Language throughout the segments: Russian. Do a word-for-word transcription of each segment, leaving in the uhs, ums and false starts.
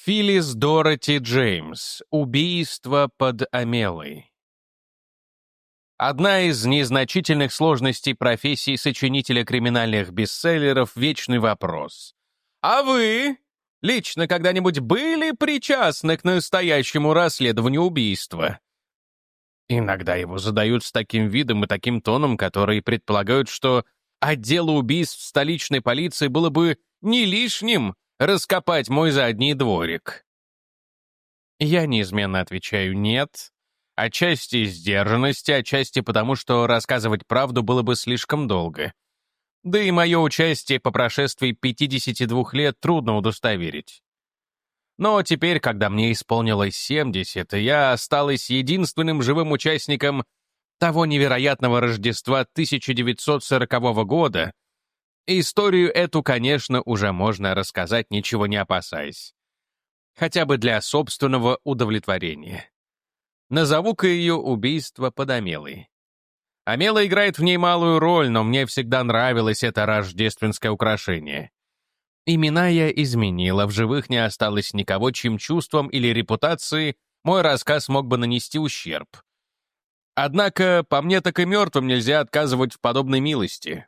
Филлис Дороти Джеймс. Убийство под Амелой. Одна из незначительных сложностей профессии сочинителя криминальных бестселлеров — вечный вопрос. А вы лично когда-нибудь были причастны к настоящему расследованию убийства? Иногда его задают с таким видом и таким тоном, которые предполагают, что отделу убийств столичной полиции было бы не лишним раскопать мой задний дворик. Я неизменно отвечаю «нет», отчасти из сдержанности, отчасти потому, что рассказывать правду было бы слишком долго. Да и мое участие по прошествии пятидесяти двух лет трудно удостоверить. Но теперь, когда мне исполнилось семьдесят, и я осталась единственным живым участником того невероятного Рождества тысяча девятьсот сорокового года, историю эту, конечно, уже можно рассказать, ничего не опасаясь. Хотя бы для собственного удовлетворения. Назову-ка ее «Убийство под Амелой». Амела играет в ней малую роль, но мне всегда нравилось это рождественское украшение. Имена я изменила, в живых не осталось никого, чьим чувствам или репутации мой рассказ мог бы нанести ущерб. Однако, по мне, так и мертвым нельзя отказывать в подобной милости.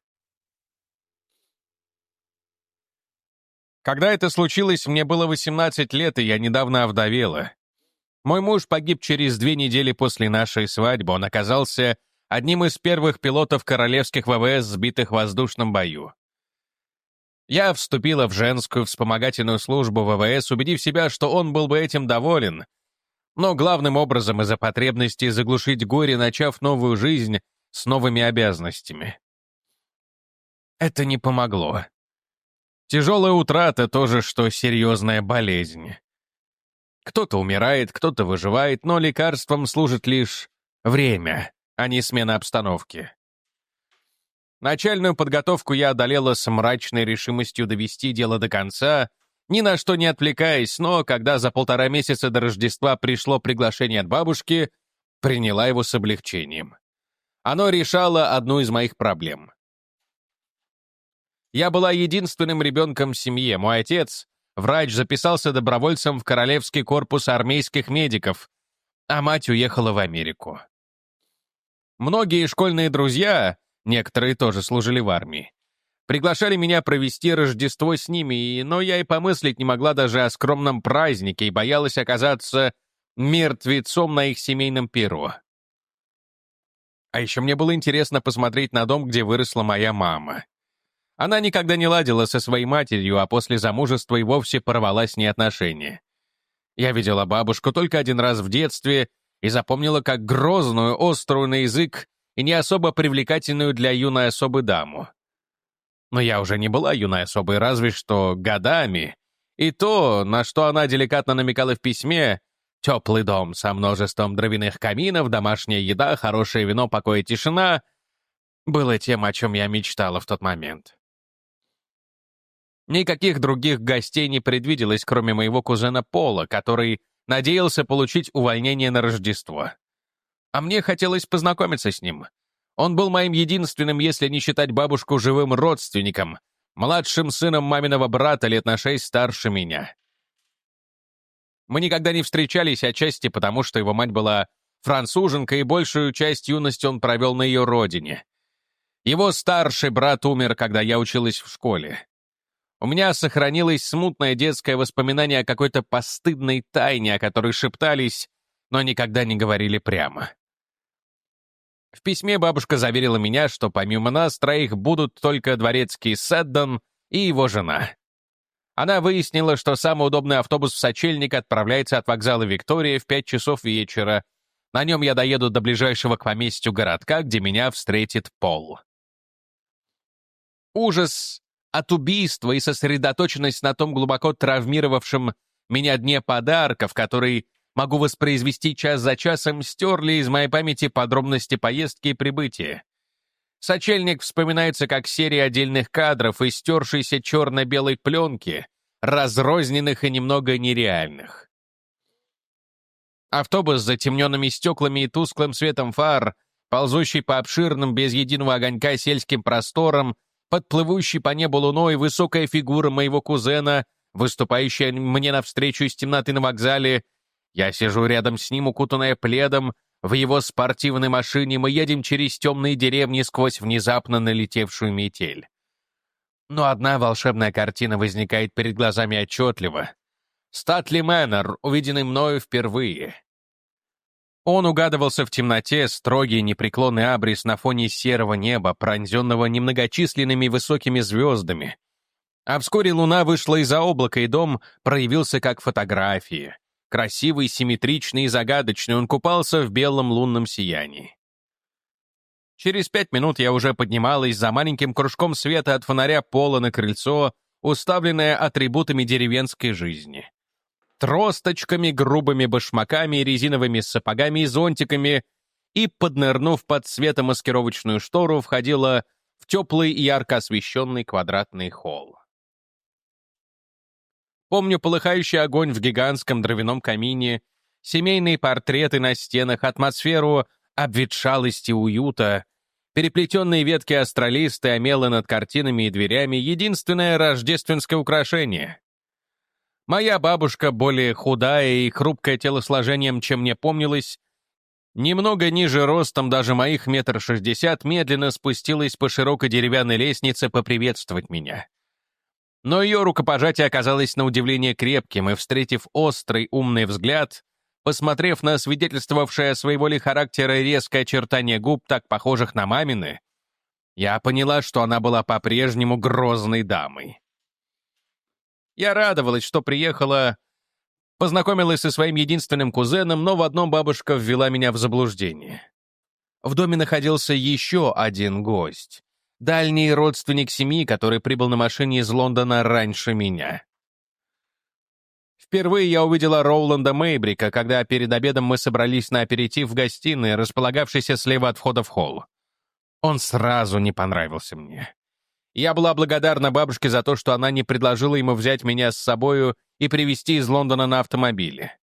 Когда это случилось, мне было восемнадцать лет, и я недавно овдовела. Мой муж погиб через две недели после нашей свадьбы. Он оказался одним из первых пилотов королевских ВВС, сбитых в воздушном бою. Я вступила в женскую вспомогательную службу ВВС, убедив себя, что он был бы этим доволен, но главным образом из-за потребности заглушить горе, начав новую жизнь с новыми обязанностями. Это не помогло. Тяжелая утрата — то же, что серьезная болезнь. Кто-то умирает, кто-то выживает, но лекарством служит лишь время, а не смена обстановки. Начальную подготовку я одолела с мрачной решимостью довести дело до конца, ни на что не отвлекаясь, но когда за полтора месяца до Рождества пришло приглашение от бабушки, приняла его с облегчением. Оно решало одну из моих проблем. Я была единственным ребенком в семье. Мой отец, врач, записался добровольцем в Королевский корпус армейских медиков, а мать уехала в Америку. Многие школьные друзья, некоторые тоже служили в армии, приглашали меня провести Рождество с ними, но я и помыслить не могла даже о скромном празднике и боялась оказаться мертвецом на их семейном перу. А еще мне было интересно посмотреть на дом, где выросла моя мама. Она никогда не ладила со своей матерью, а после замужества и вовсе порвала с ней отношения. Я видела бабушку только один раз в детстве и запомнила как грозную, острую на язык и не особо привлекательную для юной особы даму. Но я уже не была юной особой, разве что годами. И то, на что она деликатно намекала в письме, теплый дом со множеством дровяных каминов, домашняя еда, хорошее вино, покой и тишина, было тем, о чем я мечтала в тот момент. Никаких других гостей не предвиделось, кроме моего кузена Пола, который надеялся получить увольнение на Рождество. А мне хотелось познакомиться с ним. Он был моим единственным, если не считать бабушку, живым родственником, младшим сыном маминого брата, лет на шесть старше меня. Мы никогда не встречались, отчасти потому, что его мать была француженка, и большую часть юности он провел на ее родине. Его старший брат умер, когда я училась в школе. У меня сохранилось смутное детское воспоминание о какой-то постыдной тайне, о которой шептались, но никогда не говорили прямо. В письме бабушка заверила меня, что помимо нас троих будут только дворецкий Сэддон и его жена. Она выяснила, что самый удобный автобус в Сочельник отправляется от вокзала Виктория в пять часов вечера. На нем я доеду до ближайшего к поместью городка, где меня встретит Пол. Ужас от убийства и сосредоточенность на том глубоко травмировавшем меня дне подарков, который могу воспроизвести час за часом, стерли из моей памяти подробности поездки и прибытия. Сочельник вспоминается как серия отдельных кадров и стершейся черно-белой пленки, разрозненных и немного нереальных. Автобус с затемненными стеклами и тусклым светом фар, ползущий по обширным без единого огонька сельским просторам, подплывущий по небу луной, высокая фигура моего кузена выступающая мне навстречу из темноты на вокзале. Я сижу рядом с ним, укутанная пледом. В его спортивной машине мы едем через темные деревни сквозь внезапно налетевшую метель. Но одна волшебная картина возникает перед глазами отчетливо. Статли Мэннер, увиденный мною впервые. Он угадывался в темноте, строгий непреклонный абрис на фоне серого неба, пронзенного немногочисленными высокими звездами. А вскоре луна вышла из-за облака, и дом проявился как фотография. Красивый, симметричный и загадочный, он купался в белом лунном сиянии. Через пять минут я уже поднималась за маленьким кружком света от фонаря пола на крыльцо, уставленное атрибутами деревенской жизни. Тросточками, грубыми башмаками, резиновыми сапогами и зонтиками, и, поднырнув под светомаскировочную штору, входила в теплый и ярко освещенный квадратный холл. Помню полыхающий огонь в гигантском дровяном камине, семейные портреты на стенах, атмосферу обветшалости и уюта, переплетенные ветки астролисты, омелы над картинами и дверями — единственное рождественское украшение. Моя бабушка, более худая и хрупкая телосложением, чем мне помнилось, немного ниже ростом даже моих метр шестьдесят, медленно спустилась по широкой деревянной лестнице поприветствовать меня. Но ее рукопожатие оказалось на удивление крепким, и, встретив острый, умный взгляд, посмотрев на свидетельствовавшее о своеволе характера резкое очертание губ, так похожих на мамины, я поняла, что она была по-прежнему грозной дамой. Я радовалась, что приехала, познакомилась со своим единственным кузеном, но в одном бабушка ввела меня в заблуждение. В доме находился еще один гость. Дальний родственник семьи, который прибыл на машине из Лондона раньше меня. Впервые я увидела Роуланда Мейбрика, когда перед обедом мы собрались на аперитив в гостиной, располагавшейся слева от входа в холл. Он сразу не понравился мне. Я была благодарна бабушке за то, что она не предложила ему взять меня с собою и привезти из Лондона на автомобиле.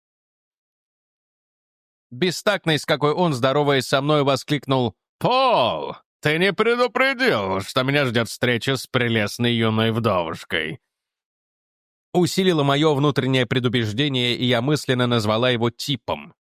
Бестактный, с какой он, здороваясь со мной, воскликнул: «Пол! Ты не предупредил, что меня ждет встреча с прелестной юной вдовушкой!» Усилило мое внутреннее предубеждение, и я мысленно назвала его типом.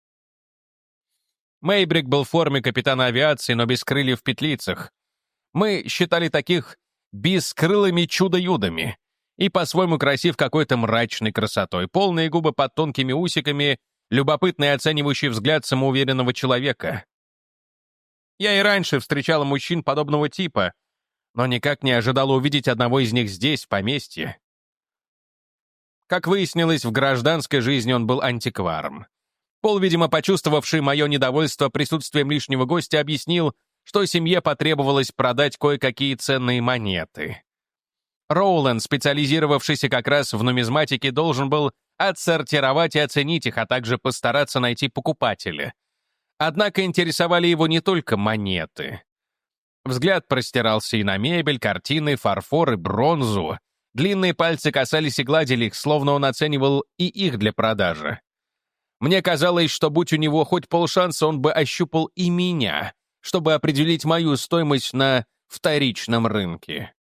Мейбрик был в форме капитана авиации, но без крыльев в петлицах. Мы считали таких бескрылыми чудо-юдами, и по-своему красив какой-то мрачной красотой, полные губы под тонкими усиками, любопытный оценивающий взгляд самоуверенного человека. Я и раньше встречала мужчин подобного типа, но никак не ожидала увидеть одного из них здесь, в поместье. Как выяснилось, в гражданской жизни он был антикваром. Пол, видимо, почувствовавший мое недовольство присутствием лишнего гостя, объяснил, что семье потребовалось продать кое-какие ценные монеты. Роуланд, специализировавшийся как раз в нумизматике, должен был отсортировать и оценить их, а также постараться найти покупателя. Однако интересовали его не только монеты. Взгляд простирался и на мебель, картины, фарфор и бронзу. Длинные пальцы касались и гладили их, словно он оценивал и их для продажи. Мне казалось, что будь у него хоть полшанса, он бы ощупал и меня, чтобы определить мою стоимость на вторичном рынке.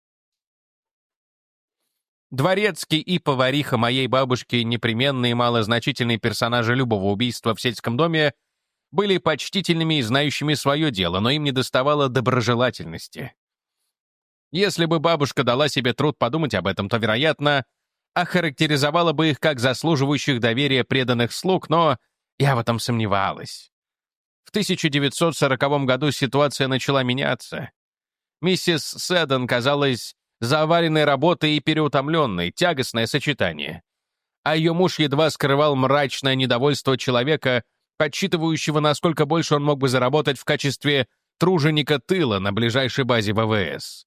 Дворецкий и повариха моей бабушки, непременные малозначительные персонажи любого убийства в сельском доме, были почтительными и знающими свое дело, но им недоставало доброжелательности. Если бы бабушка дала себе труд подумать об этом, то, вероятно, охарактеризовала бы их как заслуживающих доверия преданных слуг, но я в этом сомневалась. В тысяча девятьсот сороковом году ситуация начала меняться. Миссис Сэддон казалась заваленной работой и переутомленной, тягостное сочетание. А ее муж едва скрывал мрачное недовольство человека, подсчитывающего, насколько больше он мог бы заработать в качестве труженика тыла на ближайшей базе ВВС.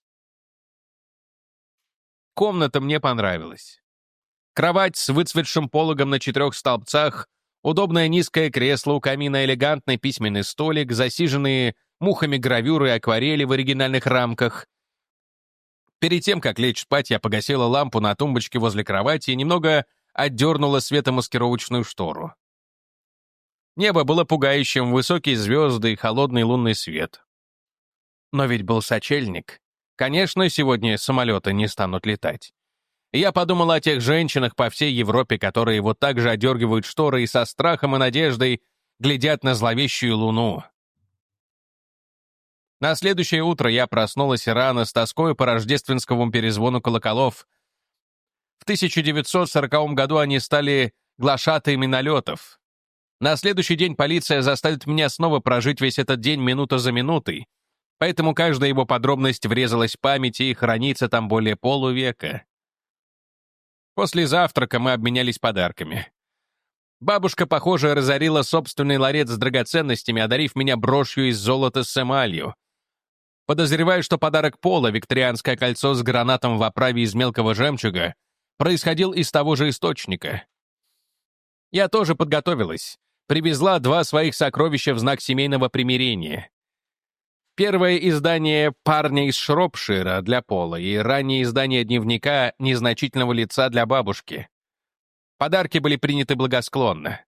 Комната мне понравилась. Кровать с выцветшим пологом на четырех столбцах, удобное низкое кресло у камина, элегантный письменный столик, засиженные мухами гравюры и акварели в оригинальных рамках. Перед тем, как лечь спать, я погасила лампу на тумбочке возле кровати и немного отдернула светомаскировочную штору. Небо было пугающим, высокие звезды и холодный лунный свет. Но ведь был сочельник. Конечно, сегодня самолеты не станут летать. Я подумал о тех женщинах по всей Европе, которые вот так же одергивают шторы и со страхом и надеждой глядят на зловещую луну. На следующее утро я проснулась рано с тоской по рождественскому перезвону колоколов. В тысяча девятьсот сороковом году они стали глашатаями налетов. На следующий день полиция заставит меня снова прожить весь этот день минута за минутой, поэтому каждая его подробность врезалась в память и хранится там более полувека. После завтрака мы обменялись подарками. Бабушка, похоже, разорила собственный ларец с драгоценностями, одарив меня брошью из золота с эмалью. Подозреваю, что подарок Пола, викторианское кольцо с гранатом в оправе из мелкого жемчуга, происходил из того же источника. Я тоже подготовилась. Привезла два своих сокровища в знак семейного примирения. Первое издание «Парня из Шропшира» для Пола и раннее издание дневника «Незначительного лица» для бабушки. Подарки были приняты благосклонно.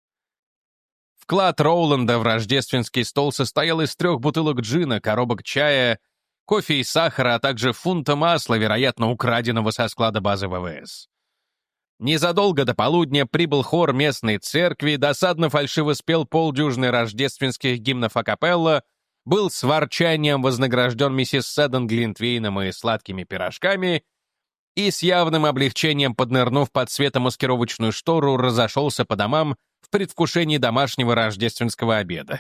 Вклад Роуланда в рождественский стол состоял из трех бутылок джина, коробок чая, кофе и сахара, а также фунта масла, вероятно, украденного со склада базы ВВС. Незадолго до полудня прибыл хор местной церкви, досадно фальшиво спел полдюжины рождественских гимнов акапелла, был с ворчанием вознагражден миссис Сэдден глинтвейном и сладкими пирожками и с явным облегчением, поднырнув под светомаскировочную штору, разошелся по домам в предвкушении домашнего рождественского обеда.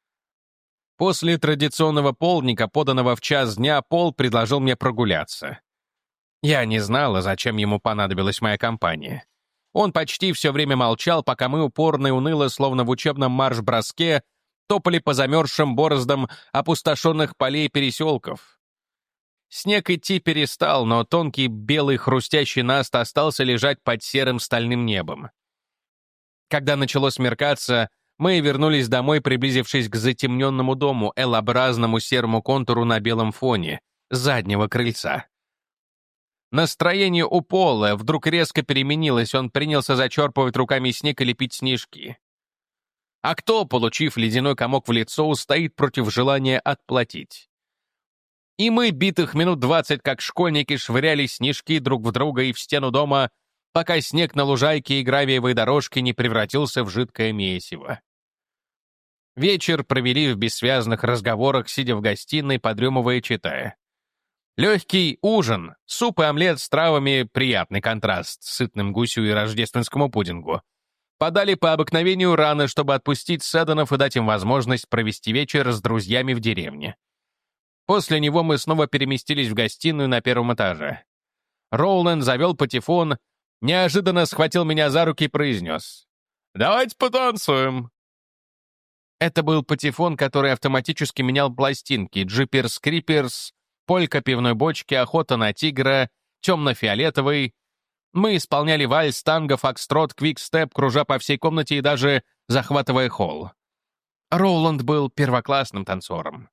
После традиционного полдника, поданного в час дня, Пол предложил мне прогуляться. Я не знала, зачем ему понадобилась моя компания. Он почти все время молчал, пока мы упорно и уныло, словно в учебном марш-броске, топали по замерзшим бороздам опустошенных полей и переселков. Снег идти перестал, но тонкий белый хрустящий наст остался лежать под серым стальным небом. Когда начало смеркаться, мы вернулись домой, приблизившись к затемненному дому, L-образному серому контуру на белом фоне, с заднего крыльца. Настроение у Пола вдруг резко переменилось, он принялся зачерпывать руками снег и лепить снежки. А кто, получив ледяной комок в лицо, устоит против желания отплатить? И мы битых минут двадцать, как школьники, швыряли снежки друг в друга и в стену дома, пока снег на лужайке и гравиевой дорожке не превратился в жидкое месиво. Вечер провели в бессвязных разговорах, сидя в гостиной, подремывая и читая. Легкий ужин, суп и омлет с травами — приятный контраст с сытным гусю и рождественскому пудингу. Подали по обыкновению рано, чтобы отпустить Сэдденов и дать им возможность провести вечер с друзьями в деревне. После него мы снова переместились в гостиную на первом этаже. Роуланд завел патефон, неожиданно схватил меня за руки и произнес: «Давайте потанцуем». Это был патефон, который автоматически менял пластинки: «Джиперс Криперс», «Полька пивной бочки», «Охота на тигра», «Темно-фиолетовый». Мы исполняли вальс, танго, фокстрот, квикстеп, кружа по всей комнате и даже захватывая холл. Роуланд был первоклассным танцором.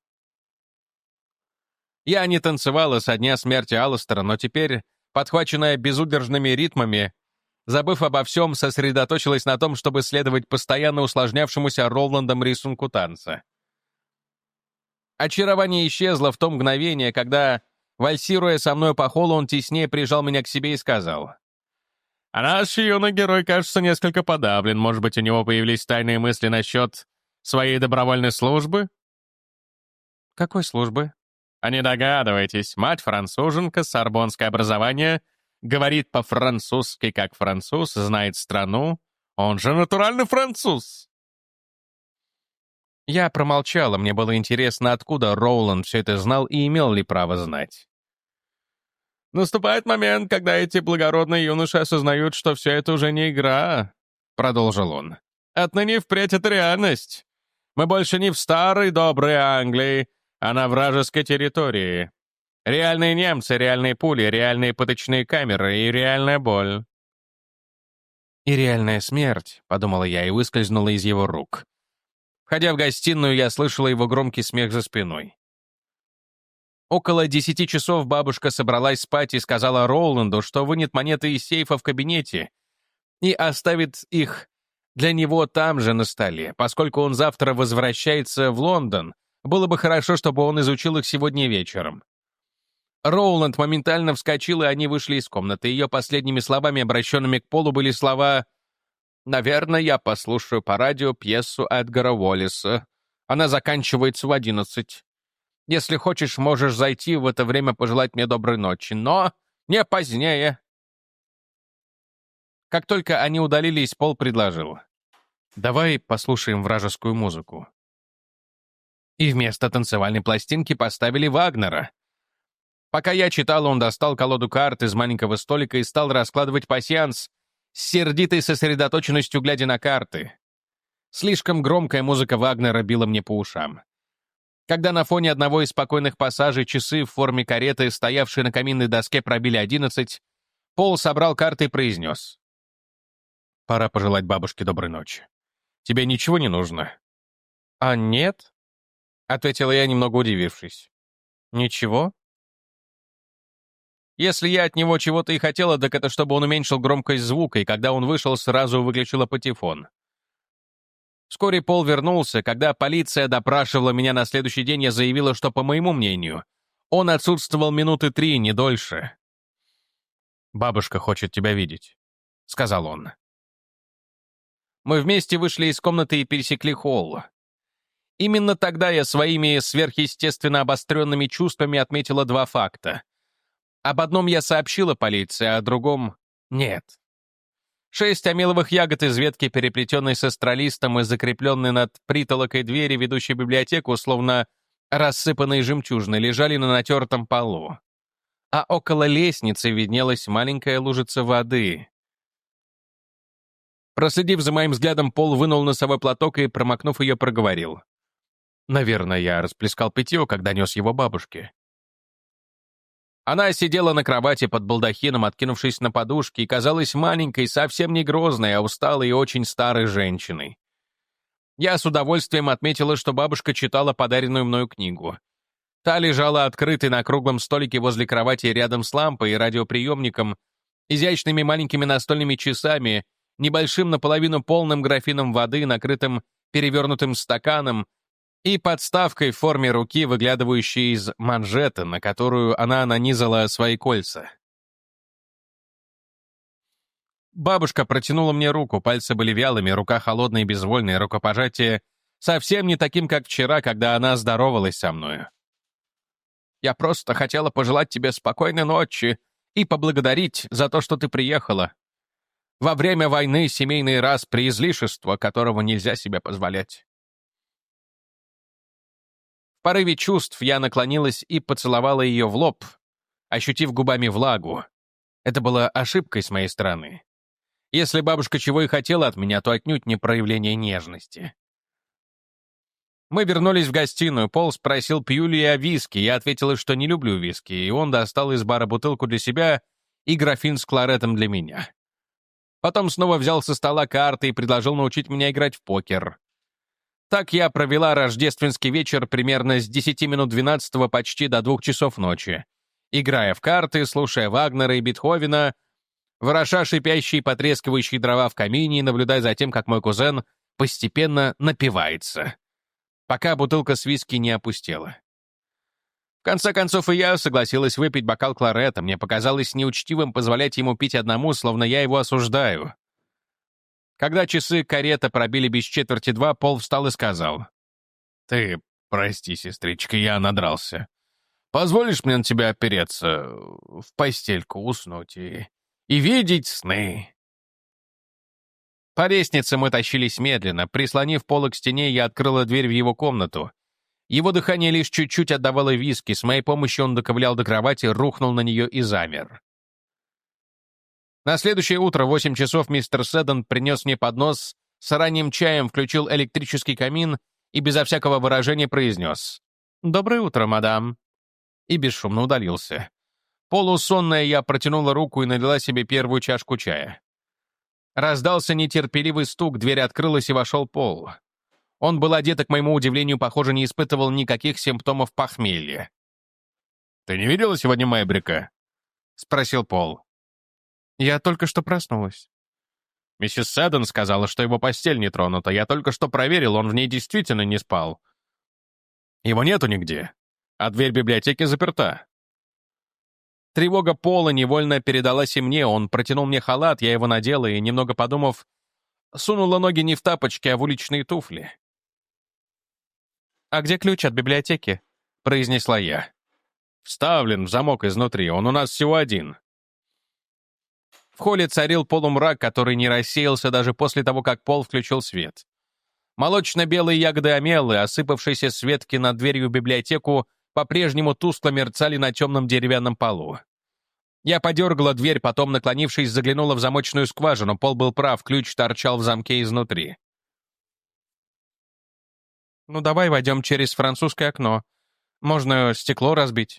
Я не танцевала со дня смерти Алластера, но теперь, подхваченная безудержными ритмами, забыв обо всем, сосредоточилась на том, чтобы следовать постоянно усложнявшемуся Роландом рисунку танца. Очарование исчезло в то мгновение, когда, вальсируя со мной по холлу, он теснее прижал меня к себе и сказал: «А наш юный герой, кажется, несколько подавлен. Может быть, у него появились тайные мысли насчет своей добровольной службы?» «Какой службы?» «А не догадываетесь, мать француженка, сорбонское образование, говорит по-французски как француз, знает страну. Он же натуральный француз!» Я промолчала, мне было интересно, откуда Роуланд все это знал и имел ли право знать. «Наступает момент, когда эти благородные юноши осознают, что все это уже не игра», — продолжил он. «Отныне впредь это реальность. Мы больше не в старой доброй Англии, а на вражеской территории. Реальные немцы, реальные пули, реальные пыточные камеры и реальная боль». «И реальная смерть», — подумала я и выскользнула из его рук. Входя в гостиную, я слышала его громкий смех за спиной. Около десяти часов бабушка собралась спать и сказала Роуланду, что вынет монеты из сейфа в кабинете и оставит их для него там же на столе. Поскольку он завтра возвращается в Лондон, было бы хорошо, чтобы он изучил их сегодня вечером. Роуланд моментально вскочил, и они вышли из комнаты. Ее последними словами, обращенными к Полу, были слова: «Наверное, я послушаю по радио пьесу Эдгара Уоллиса. Она заканчивается в одиннадцать. Если хочешь, можешь зайти в это время пожелать мне доброй ночи, но не позднее». Как только они удалились, Пол предложил: «Давай послушаем вражескую музыку». И вместо танцевальной пластинки поставили Вагнера. Пока я читал, он достал колоду карт из маленького столика и стал раскладывать пасьянс, с сердитой сосредоточенностью глядя на карты. Слишком громкая музыка Вагнера била мне по ушам. Когда на фоне одного из спокойных пассажей часы в форме кареты, стоявшие на каминной доске, пробили одиннадцать, Пол собрал карты и произнес: «Пора пожелать бабушке доброй ночи. Тебе ничего не нужно?» «А нет», — ответила я, немного удивившись. «Ничего?» Если я от него чего-то и хотела, так это чтобы он уменьшил громкость звука, и когда он вышел, сразу выключила патефон. Вскоре Пол вернулся. Когда полиция допрашивала меня на следующий день, я заявила, что, по моему мнению, он отсутствовал минуты три, не дольше. «Бабушка хочет тебя видеть», — сказал он. Мы вместе вышли из комнаты и пересекли холл. Именно тогда я своими сверхъестественно обостренными чувствами отметила два факта. Об одном я сообщила полиции, а о другом — нет. Шесть амеловых ягод из ветки, переплетенной с астролистом и закрепленной над притолокой двери, ведущей в библиотеку, словно рассыпанные жемчужины, лежали на натертом полу. А около лестницы виднелась маленькая лужица воды. Проследив за моим взглядом, Пол вынул носовой платок и, промокнув ее, проговорил: «Наверное, я расплескал питье, когда нес его бабушке». Она сидела на кровати под балдахином, откинувшись на подушки, и казалась маленькой, совсем не грозной, а усталой и очень старой женщиной. Я с удовольствием отметила, что бабушка читала подаренную мною книгу. Та лежала открытой на круглом столике возле кровати рядом с лампой и радиоприемником, изящными маленькими настольными часами, небольшим наполовину полным графином воды, накрытым перевернутым стаканом, и подставкой в форме руки, выглядывающей из манжеты, на которую она нанизала свои кольца. Бабушка протянула мне руку, пальцы были вялыми, рука холодная и безвольная, рукопожатие совсем не таким, как вчера, когда она здоровалась со мною. «Я просто хотела пожелать тебе спокойной ночи и поблагодарить за то, что ты приехала. Во время войны семейный распри — излишество, которого нельзя себе позволять». В порыве чувств я наклонилась и поцеловала ее в лоб, ощутив губами влагу. Это была ошибкой с моей стороны. Если бабушка чего и хотела от меня, то отнюдь не проявление нежности. Мы вернулись в гостиную. Пол спросил, пью ли я виски. Я ответила, что не люблю виски, и он достал из бара бутылку для себя и графин с кларетом для меня. Потом снова взял со стола карты и предложил научить меня играть в покер. Так я провела рождественский вечер примерно с десяти минут двенадцатого почти до двух часов ночи, играя в карты, слушая Вагнера и Бетховена, вороша шипящие и потрескивающие дрова в камине и наблюдая за тем, как мой кузен постепенно напивается, пока бутылка с виски не опустела. В конце концов, и я согласилась выпить бокал кларета. Мне показалось неучтивым позволять ему пить одному, словно я его осуждаю. Когда часы карета пробили без четверти два, Пол встал и сказал: «Ты прости, сестричка, я надрался. Позволишь мне на тебя опереться, в постельку уснуть и, и видеть сны?» По лестнице мы тащились медленно. Прислонив Пола к стене, я открыла дверь в его комнату. Его дыхание лишь чуть-чуть отдавало виски. С моей помощью он доковылял до кровати, рухнул на нее и замер. На следующее утро в восемь часов мистер Седдон принес мне поднос с ранним чаем, включил электрический камин и безо всякого выражения произнес: «Доброе утро, мадам», и бесшумно удалился. Полусонная, я протянула руку и налила себе первую чашку чая. Раздался нетерпеливый стук, дверь открылась, и вошел Пол. Он был одет, и, к моему удивлению, похоже, не испытывал никаких симптомов похмелья. «Ты не видела сегодня Мэбрика?» — спросил Пол. «Я только что проснулась». «Миссис Седдон сказала, что его постель не тронута. Я только что проверил, он в ней действительно не спал. Его нету нигде, а дверь библиотеки заперта». Тревога Пола невольно передалась и мне. Он протянул мне халат, я его надела и, немного подумав, сунула ноги не в тапочки, а в уличные туфли. «А где ключ от библиотеки?» — произнесла я. «Вставлен в замок изнутри, он у нас всего один». В холле царил полумрак, который не рассеялся даже после того, как Пол включил свет. Молочно-белые ягоды омелы, осыпавшиеся с ветки над дверью в библиотеку, по-прежнему тускло мерцали на темном деревянном полу. Я подергала дверь, потом, наклонившись, заглянула в замочную скважину. Пол был прав, ключ торчал в замке изнутри. «Ну давай войдем через французское окно. Можно стекло разбить».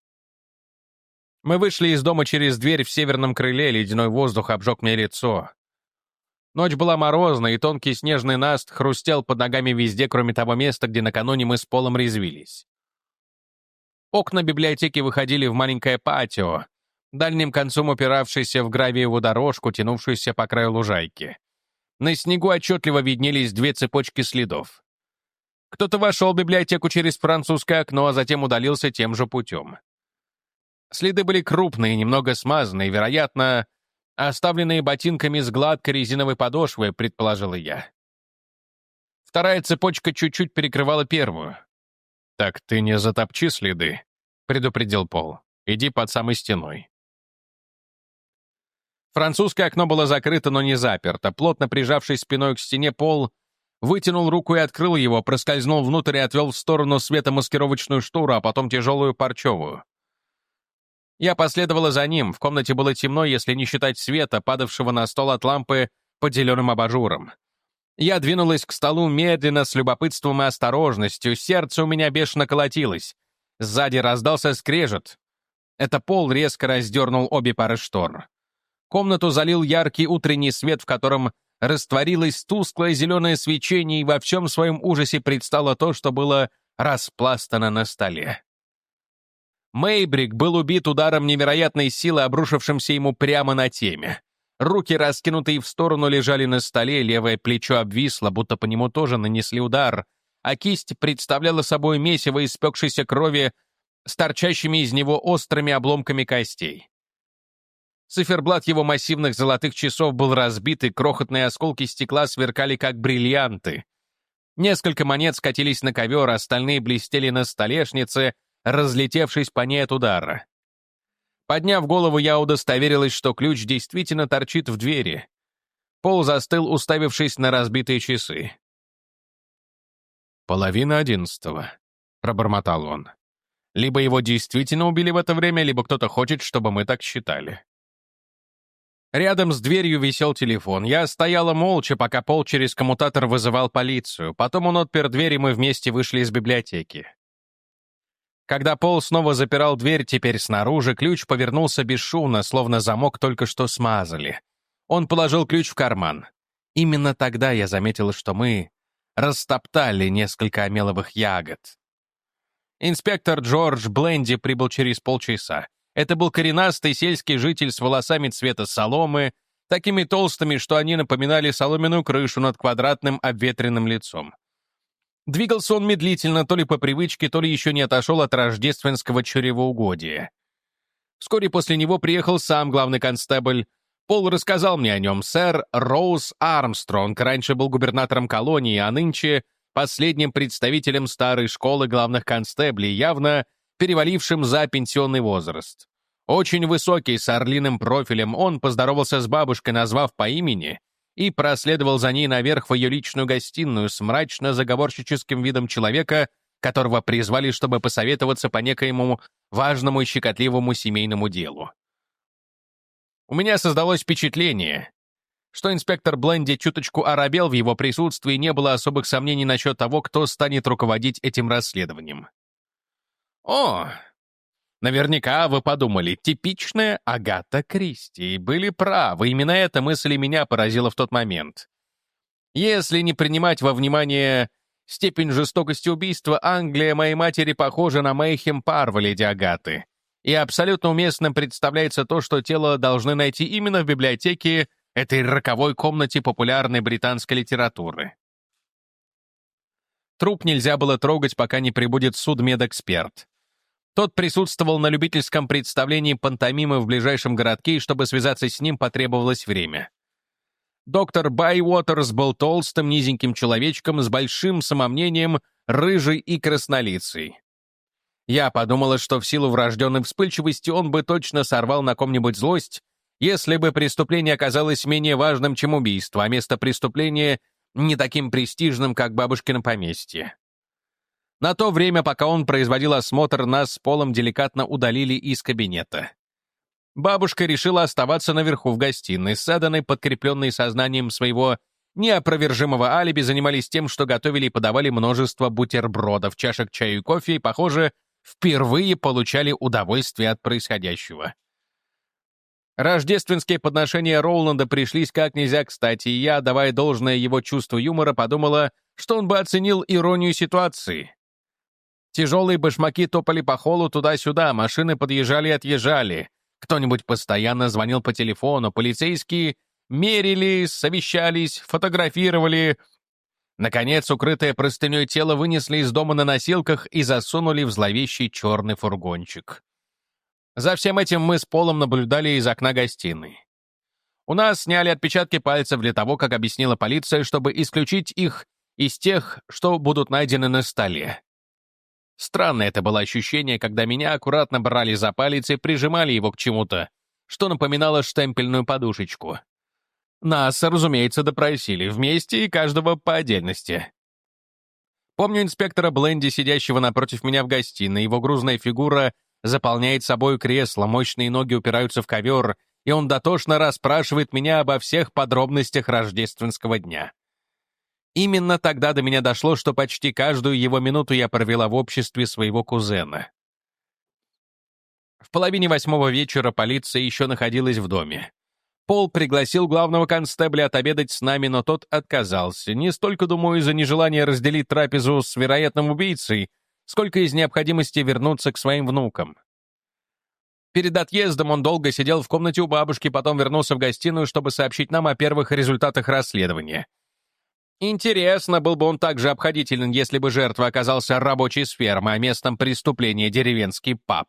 Мы вышли из дома через дверь в северном крыле, ледяной воздух обжег мне лицо. Ночь была морозной, и тонкий снежный наст хрустел под ногами везде, кроме того места, где накануне мы с Полом резвились. Окна библиотеки выходили в маленькое патио, дальним концом упиравшийся в гравиевую дорожку, тянувшуюся по краю лужайки. На снегу отчетливо виднелись две цепочки следов. Кто-то вошел в библиотеку через французское окно, а затем удалился тем же путем. Следы были крупные, немного смазанные, вероятно, оставленные ботинками с гладкой резиновой подошвой, предположила я. Вторая цепочка чуть-чуть перекрывала первую. «Так ты не затопчи следы», — предупредил Пол. «Иди под самой стеной». Французское окно было закрыто, но не заперто. Плотно прижавшись спиной к стене, Пол вытянул руку и открыл его, проскользнул внутрь и отвел в сторону светомаскировочную штору, а потом тяжелую парчевую. Я последовала за ним. В комнате было темно, если не считать света, падавшего на стол от лампы под зеленым абажуром. Я двинулась к столу медленно, с любопытством и осторожностью. Сердце у меня бешено колотилось. Сзади раздался скрежет. Это Пол резко раздернул обе пары штор. Комнату залил яркий утренний свет, в котором растворилось тусклое зеленое свечение, и во всем своем ужасе предстало то, что было распластано на столе. Мейбрик был убит ударом невероятной силы, обрушившимся ему прямо на теме. Руки, раскинутые в сторону, лежали на столе, левое плечо обвисло, будто по нему тоже нанесли удар, а кисть представляла собой месиво испекшейся крови с торчащими из него острыми обломками костей. Циферблат его массивных золотых часов был разбит, и крохотные осколки стекла сверкали, как бриллианты. Несколько монет скатились на ковер, остальные блестели на столешнице, разлетевшись по ней от удара. Подняв голову, я удостоверилась, что ключ действительно торчит в двери. Пол застыл, уставившись на разбитые часы. «Половина одиннадцатого», — пробормотал он. «Либо его действительно убили в это время, либо кто-то хочет, чтобы мы так считали». Рядом с дверью висел телефон. Я стояла молча, пока Пол через коммутатор вызывал полицию. Потом он отпер дверь, и мы вместе вышли из библиотеки. Когда Пол снова запирал дверь, теперь снаружи, ключ повернулся бесшумно, словно замок только что смазали. Он положил ключ в карман. Именно тогда я заметила, что мы растоптали несколько омеловых ягод. Инспектор Джордж Бленди прибыл через полчаса. Это был коренастый сельский житель с волосами цвета соломы, такими толстыми, что они напоминали соломенную крышу над квадратным обветренным лицом. Двигался он медлительно, то ли по привычке, то ли еще не отошел от рождественского чревоугодия. Вскоре после него приехал сам главный констебль. Пол рассказал мне о нем. Сэр Роуз Армстронг раньше был губернатором колонии, а нынче последним представителем старой школы главных констеблей, явно перевалившим за пенсионный возраст. Очень высокий, с орлиным профилем, он поздоровался с бабушкой, назвав по имени, и проследовал за ней наверх в ее личную гостиную с мрачно-заговорщическим видом человека, которого призвали, чтобы посоветоваться по некоему важному и щекотливому семейному делу. У меня создалось впечатление, что инспектор Бленди чуточку оробел в его присутствии, и не было особых сомнений насчет того, кто станет руководить этим расследованием. «О, наверняка вы подумали, типичная Агата Кристи, и были правы, именно эта мысль и меня поразила в тот момент. Если не принимать во внимание степень жестокости убийства, Англия моей матери похожа на Мейхем-Парва, леди Агаты, и абсолютно уместным представляется то, что тело должны найти именно в библиотеке этой роковой комнате популярной британской литературы. Труп нельзя было трогать, пока не прибудет судмедэксперт. Тот присутствовал на любительском представлении пантомимы в ближайшем городке, и чтобы связаться с ним, потребовалось время. Доктор Байуотерс был толстым, низеньким человечком с большим самомнением, рыжий и краснолицый. Я подумала, что в силу врожденной вспыльчивости он бы точно сорвал на ком-нибудь злость, если бы преступление оказалось менее важным, чем убийство, а место преступления не таким престижным, как бабушкино поместье. На то время, пока он производил осмотр, нас с Полом деликатно удалили из кабинета. Бабушка решила оставаться наверху в гостиной. С Эданой, подкрепленной сознанием своего неопровержимого алиби, занимались тем, что готовили и подавали множество бутербродов, чашек чая и кофе, и, похоже, впервые получали удовольствие от происходящего. Рождественские подношения Роуланда пришлись как нельзя кстати, и я, давая должное его чувству юмора, подумала, что он бы оценил иронию ситуации. Тяжелые башмаки топали по холлу туда-сюда, машины подъезжали и отъезжали. Кто-нибудь постоянно звонил по телефону, полицейские мерили, совещались, фотографировали. Наконец, укрытое простыней тело вынесли из дома на носилках и засунули в зловещий черный фургончик. За всем этим мы с Полом наблюдали из окна гостиной. У нас сняли отпечатки пальцев для того, как объяснила полиция, чтобы исключить их из тех, что будут найдены на столе. Странное это было ощущение, когда меня аккуратно брали за палец и прижимали его к чему-то, что напоминало штемпельную подушечку. Нас, разумеется, допросили вместе и каждого по отдельности. Помню инспектора Бленди, сидящего напротив меня в гостиной. Его грузная фигура заполняет собой кресло, мощные ноги упираются в ковер, и он дотошно расспрашивает меня обо всех подробностях рождественского дня. Именно тогда до меня дошло, что почти каждую его минуту я провела в обществе своего кузена. В половине восьмого вечера полиция еще находилась в доме. Пол пригласил главного констебля отобедать с нами, но тот отказался. Не столько, думаю, из-за нежелания разделить трапезу с вероятным убийцей, сколько из необходимости вернуться к своим внукам. Перед отъездом он долго сидел в комнате у бабушки, потом вернулся в гостиную, чтобы сообщить нам о первых результатах расследования. Интересно, был бы он так же обходителен, если бы жертва оказался рабочей с фермы, а местом преступления деревенский паб.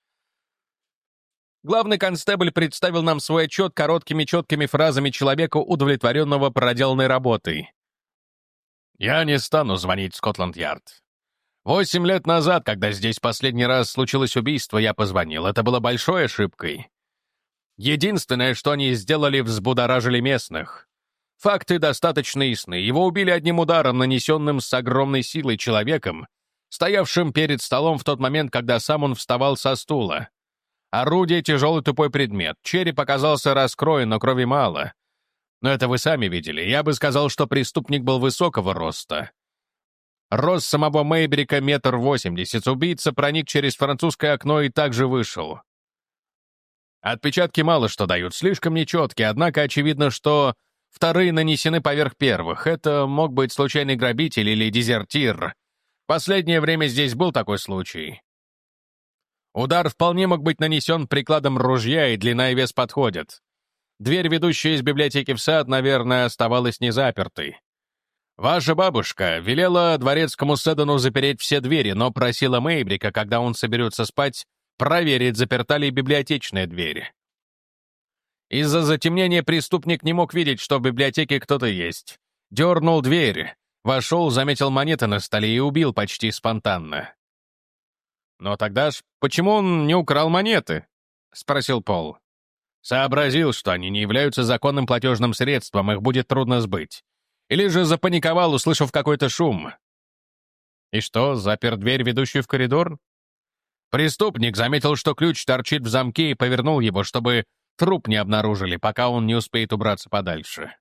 Главный констебль представил нам свой отчет короткими четкими фразами человека, удовлетворенного проделанной работой. «Я не стану звонить в Скотланд-Ярд. Восемь лет назад, когда здесь последний раз случилось убийство, я позвонил. Это было большой ошибкой. Единственное, что они сделали, взбудоражили местных. Факты достаточно ясны. Его убили одним ударом, нанесенным с огромной силой человеком, стоявшим перед столом в тот момент, когда сам он вставал со стула. Орудие — тяжелый тупой предмет. Череп оказался раскроен, но крови мало. Но это вы сами видели. Я бы сказал, что преступник был высокого роста. Рост самого Мейбрика метр восемьдесят. Убийца проник через французское окно и также вышел. Отпечатки мало что дают, слишком нечеткие, однако очевидно, что вторые нанесены поверх первых. Это мог быть случайный грабитель или дезертир. В последнее время здесь был такой случай. Удар вполне мог быть нанесен прикладом ружья, и длина и вес подходят. Дверь, ведущая из библиотеки в сад, наверное, оставалась незапертой. Ваша бабушка велела дворецкому Седану запереть все двери, но просила Мейбрика, когда он соберется спать, проверить, заперта ли библиотечная дверь. Из-за затемнения преступник не мог видеть, что в библиотеке кто-то есть. Дернул дверь, вошел, заметил монеты на столе и убил почти спонтанно. «Но тогда ж почему он не украл монеты?» — спросил Пол. «Сообразил, что они не являются законным платежным средством, их будет трудно сбыть. Или же запаниковал, услышав какой-то шум». «И что, запер дверь, ведущую в коридор?» Преступник заметил, что ключ торчит в замке, и повернул его, чтобы труп не обнаружили, пока он не успеет убраться подальше.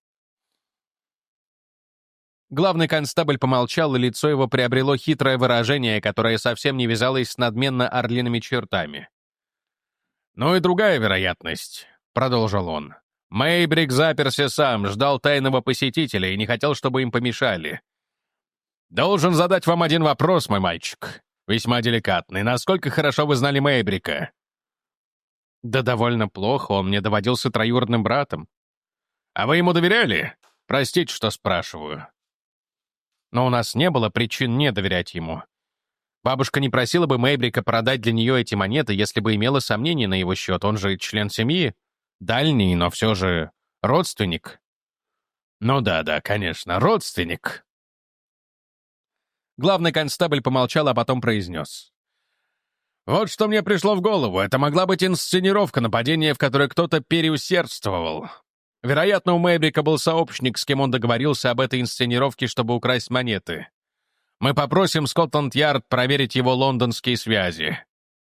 Главный констебль помолчал, и лицо его приобрело хитрое выражение, которое совсем не вязалось с надменно орлиными чертами. «Ну и другая вероятность», — продолжил он. «Мейбрик заперся сам, ждал тайного посетителя и не хотел, чтобы им помешали. Должен задать вам один вопрос, мой мальчик, весьма деликатный. Насколько хорошо вы знали Мейбрика?» «Да довольно плохо, он мне доводился троюродным братом». «А вы ему доверяли? Простите, что спрашиваю». Но у нас не было причин не доверять ему. Бабушка не просила бы Мэйбрика продать для нее эти монеты, если бы имела сомнения на его счет. Он же член семьи, дальний, но все же родственник. Ну да-да, конечно, родственник. Главный констебль помолчал, а потом произнес. Вот что мне пришло в голову. Это могла быть инсценировка нападения, в которой кто-то переусердствовал. Вероятно, у Мэйбрика был сообщник, с кем он договорился об этой инсценировке, чтобы украсть монеты. Мы попросим Скотланд-Ярд проверить его лондонские связи.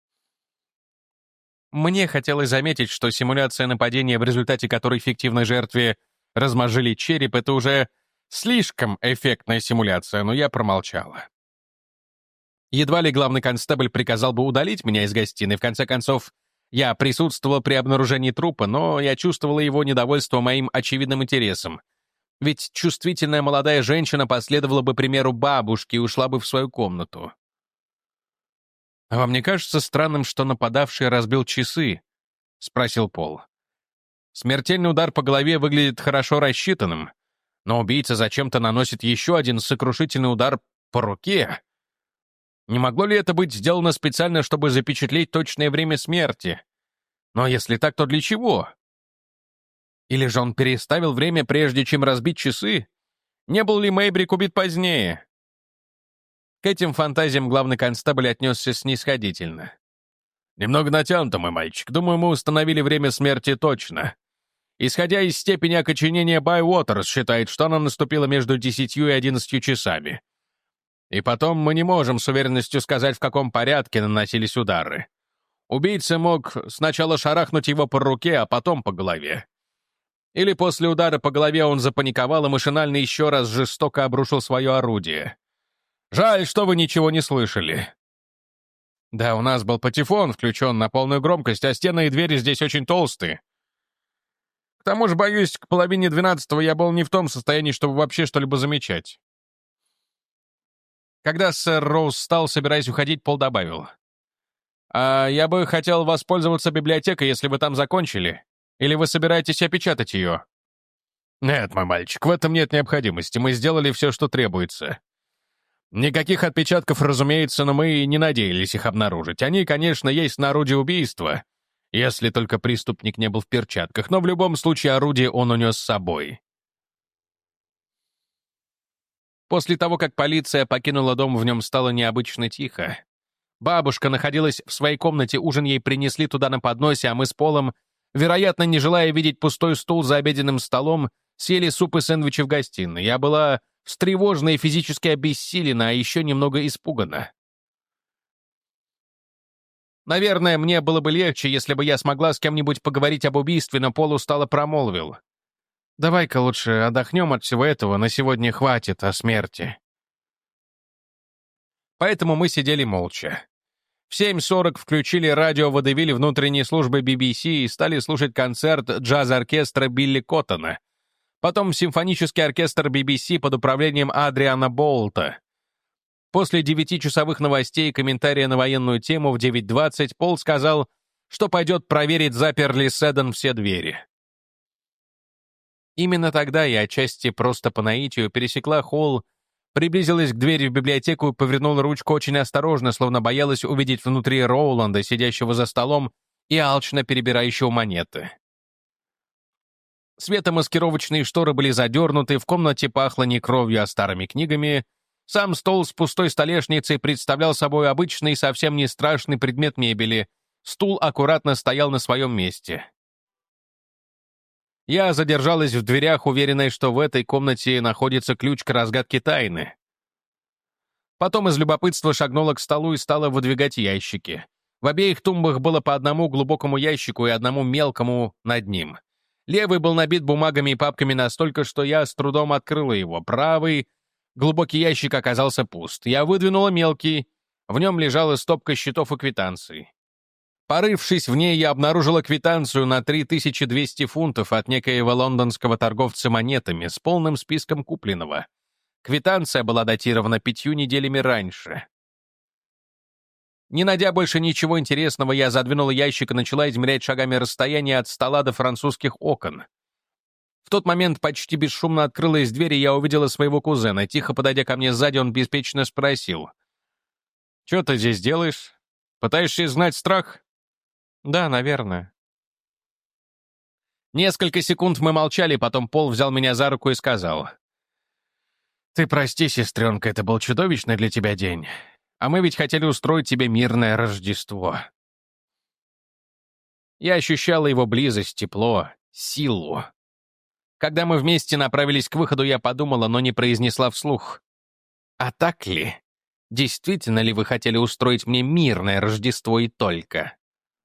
Мне хотелось заметить, что симуляция нападения, в результате которой фиктивной жертве размозжили череп, это уже слишком эффектная симуляция, но я промолчала. Едва ли главный констебль приказал бы удалить меня из гостиной. В конце концов, я присутствовала при обнаружении трупа, но я чувствовала его недовольство моим очевидным интересом. Ведь чувствительная молодая женщина последовала бы примеру бабушки и ушла бы в свою комнату. «А вам не кажется странным, что нападавший разбил часы?» — спросил Пол. «Смертельный удар по голове выглядит хорошо рассчитанным, но убийца зачем-то наносит еще один сокрушительный удар по руке. Не могло ли это быть сделано специально, чтобы запечатлеть точное время смерти? Но если так, то для чего? Или же он переставил время, прежде чем разбить часы? Не был ли Мэйбрик убит позднее?» К этим фантазиям главный констебль отнесся снисходительно. «Немного натянуто, мой мальчик. Думаю, мы установили время смерти точно. Исходя из степени окоченения, Байуотерс считает, что она наступила между десятью и одиннадцатью часами. И потом мы не можем с уверенностью сказать, в каком порядке наносились удары. Убийца мог сначала шарахнуть его по руке, а потом по голове. Или после удара по голове он запаниковал и машинально еще раз жестоко обрушил свое орудие. Жаль, что вы ничего не слышали. Да, у нас был патефон включен на полную громкость, а стены и двери здесь очень толстые. К тому же, боюсь, к половине двенадцатого я был не в том состоянии, чтобы вообще что-либо замечать. Когда сэр Роуз встал, собираясь уходить, Пол добавил. «А я бы хотел воспользоваться библиотекой, если вы там закончили. Или вы собираетесь опечатать ее?» «Нет, мой мальчик, в этом нет необходимости. Мы сделали все, что требуется. Никаких отпечатков, разумеется, но мы и не надеялись их обнаружить. Они, конечно, есть на орудии убийства, если только преступник не был в перчатках, но в любом случае орудие он унес с собой». После того, как полиция покинула дом, в нем стало необычно тихо. Бабушка находилась в своей комнате, ужин ей принесли туда на подносе, а мы с Полом, вероятно, не желая видеть пустой стул за обеденным столом, съели суп и сэндвичи в гостиной. Я была встревожена и физически обессилена, а еще немного испугана. Наверное, мне было бы легче, если бы я смогла с кем-нибудь поговорить об убийстве, но Пол устало промолвил. «Давай-ка лучше отдохнем от всего этого, на сегодня хватит о смерти». Поэтому мы сидели молча. В семь сорок включили радио водевиль внутренней службы би би си и стали слушать концерт джаз-оркестра Билли Коттона, потом симфонический оркестр би би си под управлением Адриана Боулта. После девятичасовых новостей и комментария на военную тему в девять двадцать Пол сказал, что пойдет проверить, запер ли Седдон все двери. Именно тогда я, отчасти просто по наитию, пересекла холл, приблизилась к двери в библиотеку и повернула ручку очень осторожно, словно боялась увидеть внутри Роуланда, сидящего за столом и алчно перебирающего монеты. Светомаскировочные шторы были задернуты, в комнате пахло не кровью, а старыми книгами. Сам стол с пустой столешницей представлял собой обычный, совсем не страшный предмет мебели. Стул аккуратно стоял на своем месте. Я задержалась в дверях, уверенная, что в этой комнате находится ключ к разгадке тайны. Потом из любопытства шагнула к столу и стала выдвигать ящики. В обеих тумбах было по одному глубокому ящику и одному мелкому над ним. Левый был набит бумагами и папками настолько, что я с трудом открыла его. Правый, глубокий ящик оказался пуст. Я выдвинула мелкий. В нем лежала стопка счетов и квитанций. Порывшись в ней, я обнаружила квитанцию на три тысячи двести фунтов от некоего лондонского торговца монетами с полным списком купленного. Квитанция была датирована пятью неделями раньше. Не найдя больше ничего интересного, я задвинула ящик и начала измерять шагами расстояние от стола до французских окон. В тот момент почти бесшумно открылась дверь, и я увидела своего кузена. Тихо подойдя ко мне сзади, он беспечно спросил. Что ты здесь делаешь? Пытаешься изгнать страх? Да, наверное. Несколько секунд мы молчали, потом Пол взял меня за руку и сказал: «Ты прости, сестренка, это был чудовищный для тебя день. А мы ведь хотели устроить тебе мирное Рождество». Я ощущала его близость, тепло, силу. Когда мы вместе направились к выходу, я подумала, но не произнесла вслух: «А так ли? Действительно ли вы хотели устроить мне мирное Рождество и только?»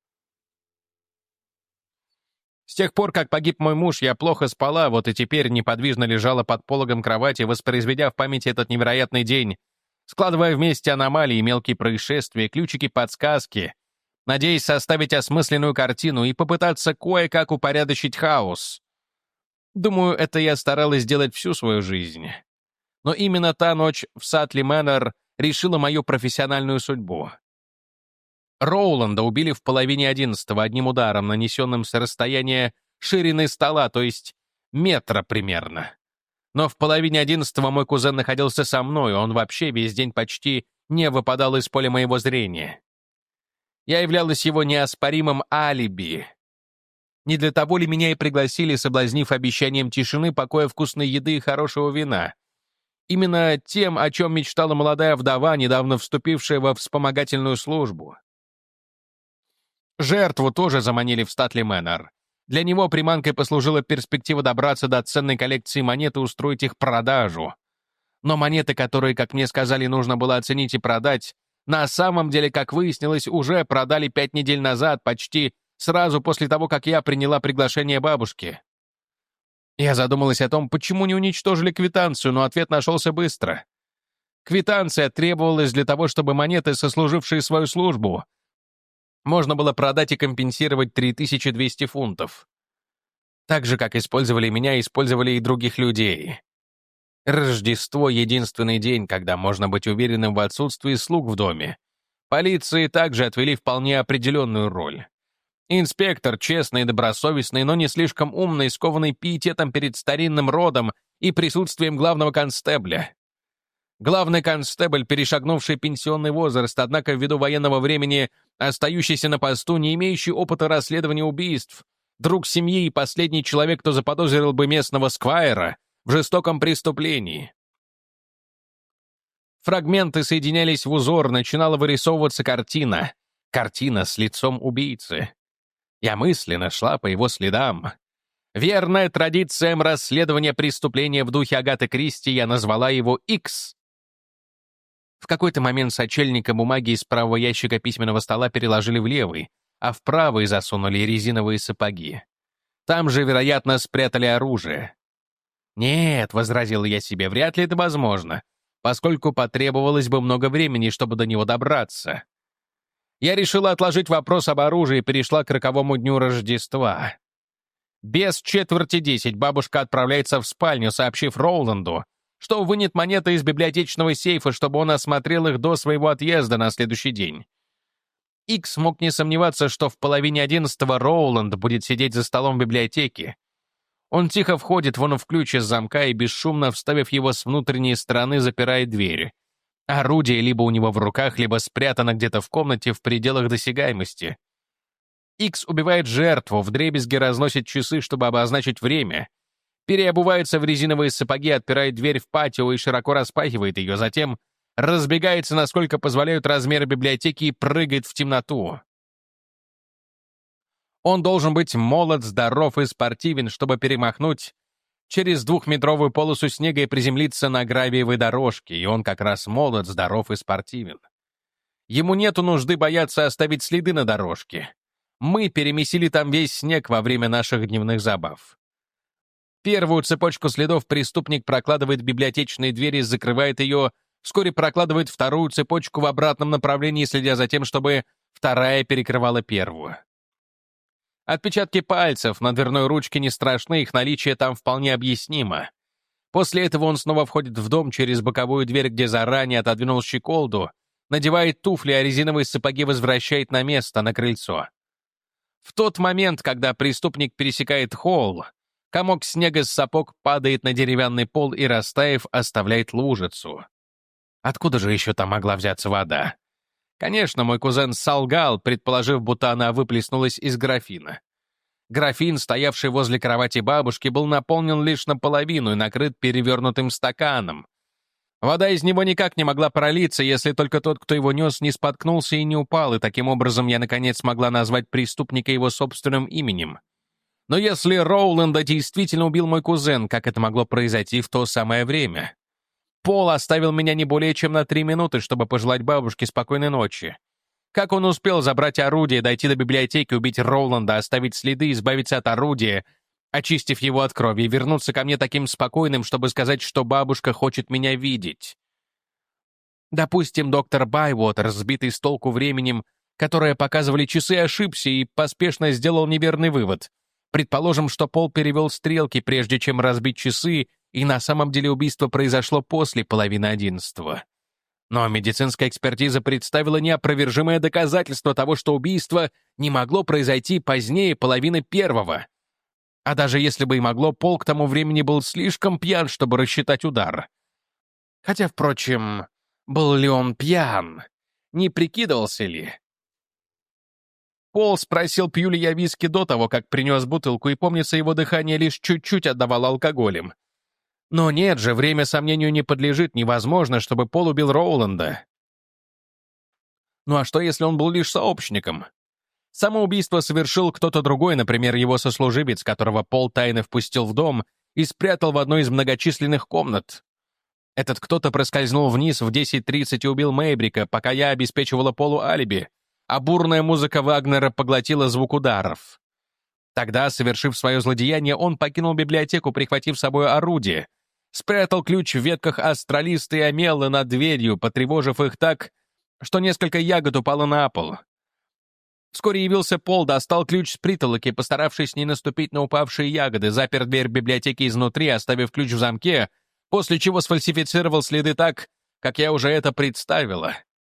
С тех пор, как погиб мой муж, я плохо спала, вот и теперь неподвижно лежала под пологом кровати, воспроизведя в памяти этот невероятный день, складывая вместе аномалии, мелкие происшествия, ключики-подсказки, надеясь составить осмысленную картину и попытаться кое-как упорядочить хаос. Думаю, это я старалась сделать всю свою жизнь. Но именно та ночь в Сатли Мэннер решила мою профессиональную судьбу. Роуланда убили в половине одиннадцатого одним ударом, нанесенным с расстояния ширины стола, то есть метра примерно. Но в половине одиннадцатого мой кузен находился со мной, он вообще весь день почти не выпадал из поля моего зрения. Я являлась его неоспоримым алиби. Не для того ли меня и пригласили, соблазнив обещанием тишины, покоя, вкусной еды и хорошего вина? Именно тем, о чем мечтала молодая вдова, недавно вступившая во вспомогательную службу. Жертву тоже заманили в Статли Мэннер. Для него приманкой послужила перспектива добраться до ценной коллекции монет и устроить их продажу. Но монеты, которые, как мне сказали, нужно было оценить и продать, на самом деле, как выяснилось, уже продали пять недель назад, почти сразу после того, как я приняла приглашение бабушки. Я задумалась о том, почему не уничтожили квитанцию, но ответ нашелся быстро. Квитанция требовалась для того, чтобы монеты, сослужившие свою службу, можно было продать и компенсировать три тысячи двести фунтов. Так же, как использовали меня, использовали и других людей. Рождество — единственный день, когда можно быть уверенным в отсутствии слуг в доме. Полиции также отвели вполне определенную роль. Инспектор, честный и добросовестный, но не слишком умный, скованный пиететом перед старинным родом и присутствием главного констебля. Главный констебль, перешагнувший пенсионный возраст, однако ввиду военного времени остающийся на посту, не имеющий опыта расследования убийств, друг семьи и последний человек, кто заподозрил бы местного сквайра в жестоком преступлении. Фрагменты соединялись в узор, начинала вырисовываться картина. Картина с лицом убийцы. Я мысленно шла по его следам. Верная традициям расследования преступления в духе Агаты Кристи, я назвала его Икс. В какой-то момент сочельника бумаги из правого ящика письменного стола переложили в левый, а в правый засунули резиновые сапоги. Там же, вероятно, спрятали оружие. «Нет», — возразил я себе, — «вряд ли это возможно, поскольку потребовалось бы много времени, чтобы до него добраться». Я решила отложить вопрос об оружии и перешла к роковому дню Рождества. Без четверти десять бабушка отправляется в спальню, сообщив Роуланду, что вынет монеты из библиотечного сейфа, чтобы он осмотрел их до своего отъезда на следующий день. Икс мог не сомневаться, что в половине одиннадцатого Роуланд будет сидеть за столом в библиотеке. Он тихо входит, вынув ключ из замка и, бесшумно вставив его с внутренней стороны, запирает дверь. Орудие либо у него в руках, либо спрятано где-то в комнате в пределах досягаемости. Икс убивает жертву, вдребезги разносит часы, чтобы обозначить время, переобувается в резиновые сапоги, отпирает дверь в патио и широко распахивает ее, затем разбегается, насколько позволяют размеры библиотеки, и прыгает в темноту. Он должен быть молод, здоров и спортивен, чтобы перемахнуть через двухметровую полосу снега и приземлиться на гравиевой дорожке, и он как раз молод, здоров и спортивен. Ему нету нужды бояться оставить следы на дорожке. Мы перемесили там весь снег во время наших дневных забав. Первую цепочку следов преступник прокладывает в библиотечные двери, закрывает ее, вскоре прокладывает вторую цепочку в обратном направлении, следя за тем, чтобы вторая перекрывала первую. Отпечатки пальцев на дверной ручке не страшны, их наличие там вполне объяснимо. После этого он снова входит в дом через боковую дверь, где заранее отодвинул щеколду, надевает туфли, а резиновые сапоги возвращает на место, на крыльцо. В тот момент, когда преступник пересекает холл, комок снега с сапог падает на деревянный пол и, растаяв, оставляет лужицу. Откуда же еще там могла взяться вода? Конечно, мой кузен солгал, предположив, будто она выплеснулась из графина. Графин, стоявший возле кровати бабушки, был наполнен лишь наполовину и накрыт перевернутым стаканом. Вода из него никак не могла пролиться, если только тот, кто его нес, не споткнулся и не упал, и таким образом я, наконец, смогла назвать преступника его собственным именем. Но если Роуланда действительно убил мой кузен, как это могло произойти в то самое время? Пол оставил меня не более чем на три минуты, чтобы пожелать бабушке спокойной ночи. Как он успел забрать орудие, дойти до библиотеки, убить Роуланда, оставить следы, избавиться от орудия, очистив его от крови, и вернуться ко мне таким спокойным, чтобы сказать, что бабушка хочет меня видеть? Допустим, доктор Байвотер, сбитый с толку временем, которое показывали часы, ошибся и поспешно сделал неверный вывод. Предположим, что Пол перевел стрелки, прежде чем разбить часы, и на самом деле убийство произошло после половины одиннадцатого. Но медицинская экспертиза представила неопровержимое доказательство того, что убийство не могло произойти позднее половины первого. А даже если бы и могло, Пол к тому времени был слишком пьян, чтобы рассчитать удар. Хотя, впрочем, был ли он пьян? Не прикидывался ли? Пол спросил, пью ли я виски до того, как принес бутылку, и, помнится, его дыхание лишь чуть-чуть отдавало алкоголем. Но нет же, время сомнению не подлежит, невозможно, чтобы Пол убил Роуланда. Ну а что, если он был лишь сообщником? Самоубийство совершил кто-то другой, например, его сослуживец, которого Пол тайно впустил в дом и спрятал в одной из многочисленных комнат. Этот кто-то проскользнул вниз в десять тридцать и убил Мэйбрика, пока я обеспечивала Полу алиби, а бурная музыка Вагнера поглотила звук ударов. Тогда, совершив свое злодеяние, он покинул библиотеку, прихватив с собой орудие, спрятал ключ в ветках астролиста и омелы над дверью, потревожив их так, что несколько ягод упало на пол. Вскоре явился Пол, достал ключ с притолоки, постаравшись не наступить на упавшие ягоды, запер дверь библиотеки изнутри, оставив ключ в замке, после чего сфальсифицировал следы так, как я уже это представила.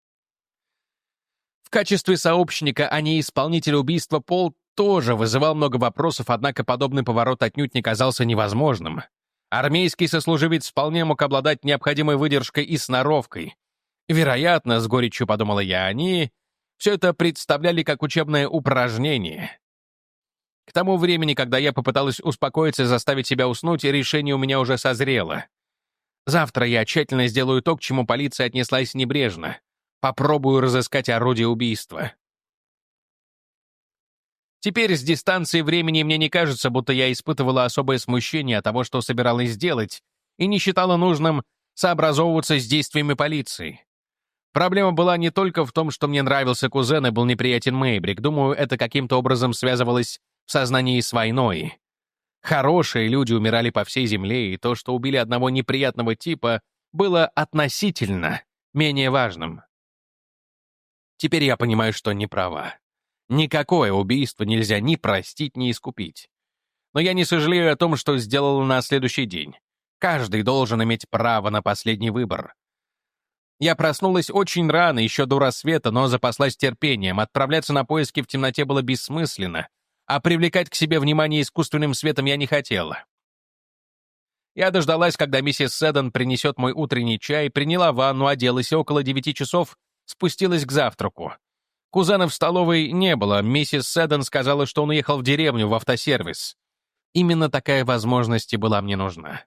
В качестве сообщника, а не исполнителя убийства, Пол тоже вызывал много вопросов, однако подобный поворот отнюдь не казался невозможным. Армейский сослуживец вполне мог обладать необходимой выдержкой и сноровкой. Вероятно, с горечью подумала я, они все это представляли как учебное упражнение. К тому времени, когда я попыталась успокоиться и заставить себя уснуть, решение у меня уже созрело. Завтра я тщательно сделаю то, к чему полиция отнеслась небрежно. Попробую разыскать орудие убийства. Теперь с дистанции времени мне не кажется, будто я испытывала особое смущение от того, что собиралась сделать, и не считала нужным сообразовываться с действиями полиции. Проблема была не только в том, что мне нравился кузен и был неприятен Мэйбрик. Думаю, это каким-то образом связывалось в сознании с войной. Хорошие люди умирали по всей земле, и то, что убили одного неприятного типа, было относительно менее важным. Теперь я понимаю, что не права. Никакое убийство нельзя ни простить, ни искупить. Но я не сожалею о том, что сделала на следующий день. Каждый должен иметь право на последний выбор. Я проснулась очень рано, еще до рассвета, но запаслась терпением. Отправляться на поиски в темноте было бессмысленно, а привлекать к себе внимание искусственным светом я не хотела. Я дождалась, когда миссис Седдон принесет мой утренний чай, приняла ванну, оделась и около девяти часов спустилась к завтраку. Кузена в столовой не было, миссис Седдон сказала, что он уехал в деревню, в автосервис. Именно такая возможность и была мне нужна.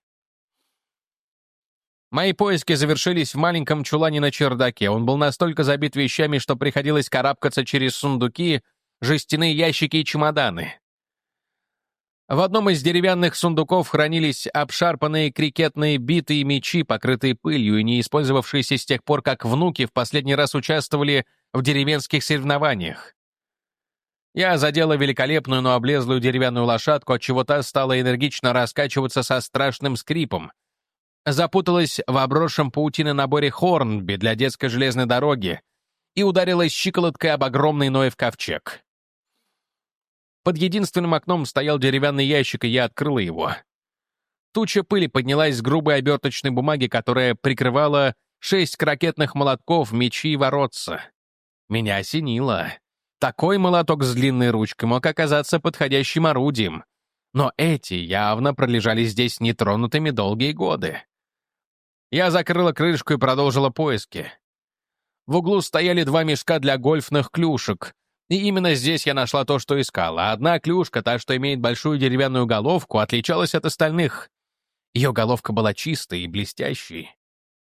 Мои поиски завершились в маленьком чулане на чердаке. Он был настолько забит вещами, что приходилось карабкаться через сундуки, жестяные ящики и чемоданы. В одном из деревянных сундуков хранились обшарпанные крикетные биты и мячи, покрытые пылью и не использовавшиеся с тех пор, как внуки в последний раз участвовали в деревенских соревнованиях. Я задела великолепную, но облезлую деревянную лошадку, отчего та стала энергично раскачиваться со страшным скрипом. Запуталась в обросшем паутиной наборе Хорнби для детской железной дороги и ударилась щиколоткой об огромный Ноев ковчег. Под единственным окном стоял деревянный ящик, и я открыла его. Туча пыли поднялась с грубой оберточной бумаги, которая прикрывала шесть крокетных молотков, мечи и воротца. Меня осенило. Такой молоток с длинной ручкой мог оказаться подходящим орудием. Но эти явно пролежали здесь нетронутыми долгие годы. Я закрыла крышку и продолжила поиски. В углу стояли два мешка для гольфных клюшек, и именно здесь я нашла то, что искала. Одна клюшка, та, что имеет большую деревянную головку, отличалась от остальных. Ее головка была чистой и блестящей.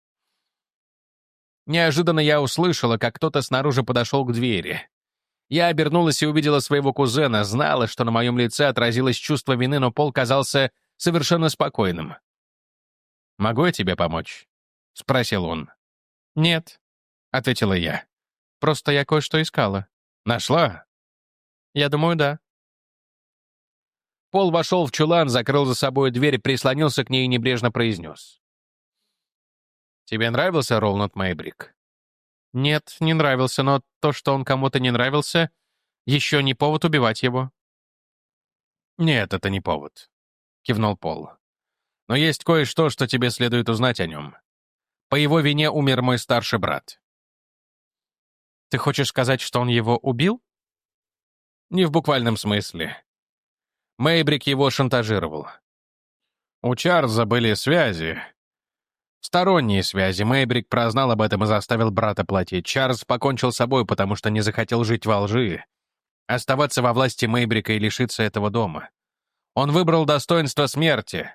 Неожиданно я услышала, как кто-то снаружи подошел к двери. Я обернулась и увидела своего кузена, знала, что на моем лице отразилось чувство вины, но Пол казался совершенно спокойным. «Могу я тебе помочь?» — спросил он. «Нет», — ответила я. «просто я кое-что искала». «Нашла?» «Я думаю, да». Пол вошел в чулан, закрыл за собой дверь, прислонился к ней и небрежно произнес. «Тебе нравился Роланд Мейбрик?» «Нет, не нравился, но то, что он кому-то не нравился, еще не повод убивать его». «Нет, это не повод», — кивнул Пол. «Но есть кое-что, что тебе следует узнать о нем. По его вине умер мой старший брат». «Ты хочешь сказать, что он его убил?» «Не в буквальном смысле. Мейбрик его шантажировал. У Чарльза были связи. Сторонние связи. Мейбрик прознал об этом и заставил брата платить. Чарльз покончил с собой, потому что не захотел жить во лжи. Оставаться во власти Мейбрика и лишиться этого дома. Он выбрал достоинство смерти».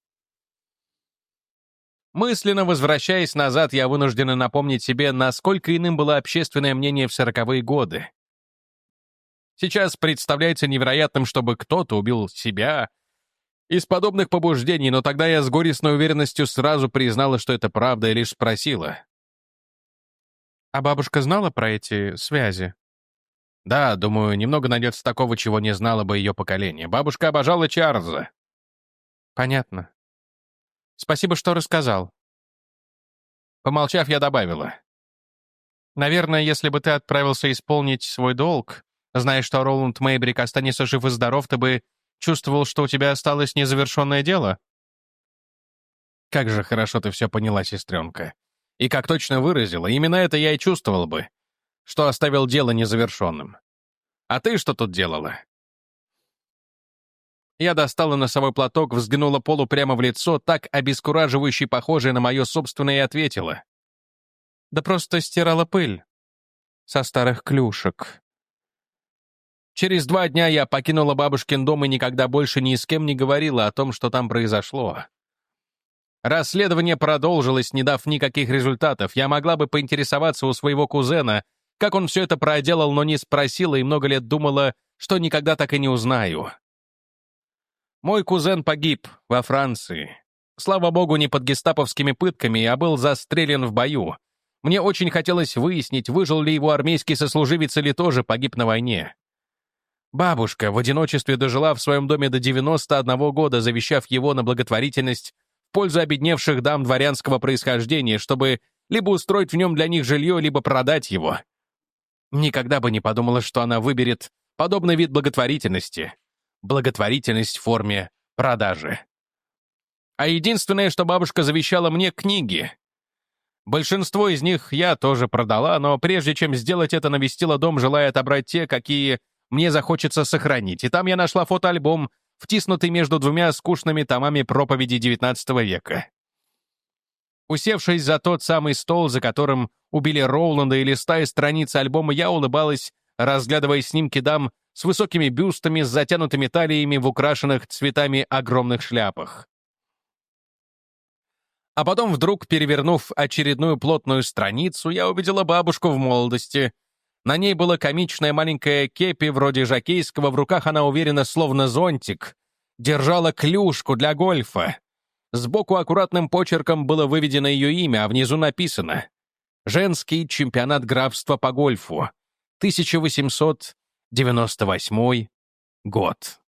Мысленно возвращаясь назад, я вынуждена напомнить себе, насколько иным было общественное мнение в сороковые годы. Сейчас представляется невероятным, чтобы кто-то убил себя из подобных побуждений, но тогда я с горестной уверенностью сразу признала, что это правда, и лишь спросила. «А бабушка знала про эти связи?» Да, думаю, немного найдется такого, чего не знало бы ее поколение. Бабушка обожала Чарльза. «Понятно. Спасибо, что рассказал». Помолчав, я добавила. «Наверное, если бы ты отправился исполнить свой долг, зная, что Роланд Мейбрик останется жив и здоров, ты бы чувствовал, что у тебя осталось незавершенное дело?» «Как же хорошо ты все поняла, сестренка. И как точно выразила, именно это я и чувствовал бы, что оставил дело незавершенным. А ты что тут делала?» Я достала носовой платок, взглянула Полу прямо в лицо, так обескураживающе похожее на мое собственное, и ответила. «Да просто стирала пыль со старых клюшек». Через два дня я покинула бабушкин дом и никогда больше ни с кем не говорила о том, что там произошло. Расследование продолжилось, не дав никаких результатов. Я могла бы поинтересоваться у своего кузена, как он все это проделал, но не спросила и много лет думала, что никогда так и не узнаю. Мой кузен погиб во Франции. Слава богу, не под гестаповскими пытками, а был застрелен в бою. Мне очень хотелось выяснить, выжил ли его армейский сослуживец или тоже погиб на войне. Бабушка в одиночестве дожила в своем доме до девяноста одного года, завещав его на благотворительность в пользу обедневших дам дворянского происхождения, чтобы либо устроить в нем для них жилье, либо продать его. Никогда бы не подумала, что она выберет подобный вид благотворительности. Благотворительность в форме продажи. А единственное, что бабушка завещала мне — книги. Большинство из них я тоже продала, но прежде чем сделать это, навестила дом, желая отобрать те, какие мне захочется сохранить. И там я нашла фотоальбом, втиснутый между двумя скучными томами проповеди девятнадцатого века. Усевшись за тот самый стол, за которым убили Роуланда, и листая страницы альбома, я улыбалась, разглядывая снимки дам с высокими бюстами, с затянутыми талиями в украшенных цветами огромных шляпах. А потом, вдруг перевернув очередную плотную страницу, я увидела бабушку в молодости. На ней было комичное маленькое кепи вроде жокейского, в руках она уверенно, словно зонтик, держала клюшку для гольфа. Сбоку аккуратным почерком было выведено ее имя, а внизу написано «Женский чемпионат графства по гольфу, тысяча восемьсот девяносто восьмой год».